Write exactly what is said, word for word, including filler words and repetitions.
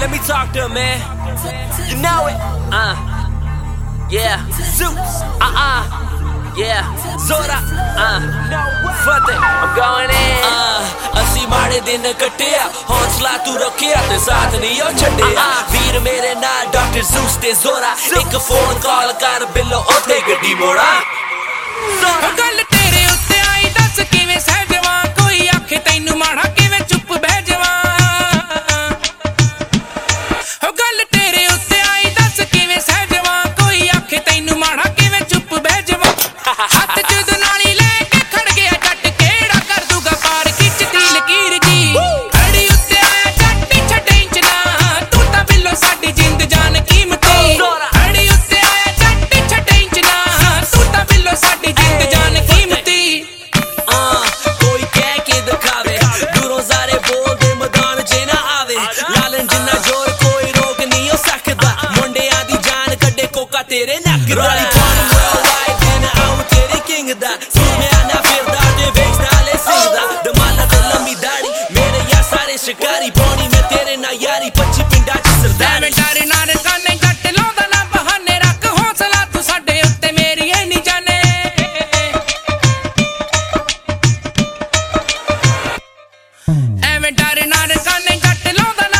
let me talk to him, man. You know it. Uh, yeah. Zeus. Uh-uh. Yeah. Zora. Uh, fuck it. I'm going in. Uh, ਅਸੀਂ ਮਾੜੇ ਦਿਨ ਕੱਟਿਆ, ਹੌਸਲਾ ਤੂੰ ਰੱਖਿਆ ਤੇ ਸਾਥ ਨਹੀਂ ਉਹ ਛੱਡਿਆ। ਵੀਰ ਮੇਰੇ ਨਾਲ ਡਾਕਟਰ ਜ਼ੂਸ ਤੇ ਜ਼ੋਰਾ, ਇੱਕ ਫੋਨ ਕਾਲ ਕਰ ਬਿੱਲੋ ਉੱਥੇ ਗੱਡੀ ਮੋੜਾ। ਗੱਲ ਤੇਰੇ ਉੱਤੇ ਆਈ ਦੱਸ ਕਿਵੇਂ ਸਹਿ ਜਾਵਾਂ, ਕੋਈ ਆਖੇ ਤੈਨੂੰ ਮਾੜਾ ਕਿਵੇਂ ਚੁੱਪ ਬਹਿ ਜਾਵਾਂ। ਗੱਲ ਤੇਰੇ ਉੱਤੇ ਆਈ ਦੱਸ ਕਿਵੇਂ ਸਹਿ ਜਾਵਾਂ, ਕੋਈ ਆਖੇ ਤੈਨੂੰ ਮਾੜਾ ਕਿਵੇਂ ਚੁੱਪ ਬਹਿ ਜਾਵਾਂ। ਹੱਥ ਚ ਦੁਨਾਲੀ ਲੈ ਕੇ ਖੜ ਗਿਆ ਜੱਟ, ਕਿਹੜਾ ਕਰ ਦੂਗਾ ਪਾਰ ਖਿੱਚਦੀ ਲਕੀਰ ਜੀ। ਅੜੀ ਉੱਤੇ ਆਇਆ ਜੱਟ ਛੱਡੇ ਇੰਚ ਨਾ, ਤੂੰ ਤਾਂ ਬਿੱਲੋ ਸਾਡੀ ਜਿੰਦ ਜਾਨ ਕੀਮਤੀ। ਅੜੀ ਉੱਤੇ ਆਇਆ ਜੱਟ ਛੱਡੇ ਇੰਚ ਨਾ, ਤੂੰ ਤਾਂ ਬਿੱਲੋ ਸਾਡੀ ਜਿੰਦ ਜਾਨ ਕੀਮਤੀ। ਕੋਈ ਕਹਿ ਕੇ ਦਿਖਾਵੇ, ਦੂਰੋਂ ਸਾਰੇ ਬੋਲਦੇ ਮੈਦਾਨ ਚ ਨਾ ਆਵੇ। ਲਾਲਨ ਜਿੰਨਾ ਜ਼ੋਰ ਕੋਈ ਰੋਕ ਨਹੀਂ ਹੋ ਸਕਦਾ, ਮੁੰਡਿਆਂ ਦੀ ਜਾਨ ਕੱਢੇ ਕੋਕਾ ਤੇਰੇ ਨੱਕ ਦਾ। ਦਾ ਸੁਣਿਆ ਨਾ ਫਿਰਦਾ ਤੇ ਵੇਖਦਾ ਲੈ ਸਿੱਧਾ, ਦਮਾਲਾ ਤੇ ਲੰਮੀ ਦਾੜੀ ਮੇਰੇ ਯਾਰ ਸਾਰੇ ਸ਼ਿਕਾਰੀ, ਪਾਉਣੀ ਮੈਂ ਤੇਰੇ ਨਾਲ ਯਾਰੀ ਪੱਚੀ ਪਿੰਡਾਂ ਚ ਸਰਦਾਰੀ। ਐਵੇਂ ਡਰ ਨਾਲ ਕਾਨੇ ਜੱਟ ਲਾਉਂਦਾ ਨਾ ਬਹਾਨੇ, ਰੱਖ ਹੌਸਲਾ ਤੂੰ ਸਾਡੇ ਉੱਤੇ ਮੇਰੀ ਐ ਨਹੀਂ ਜਾਣੇ। ਐਵੇਂ ਡਰ ਨਾਲ ਕਾਨੇ ਜੱਟ ਲਾਉਂਦਾ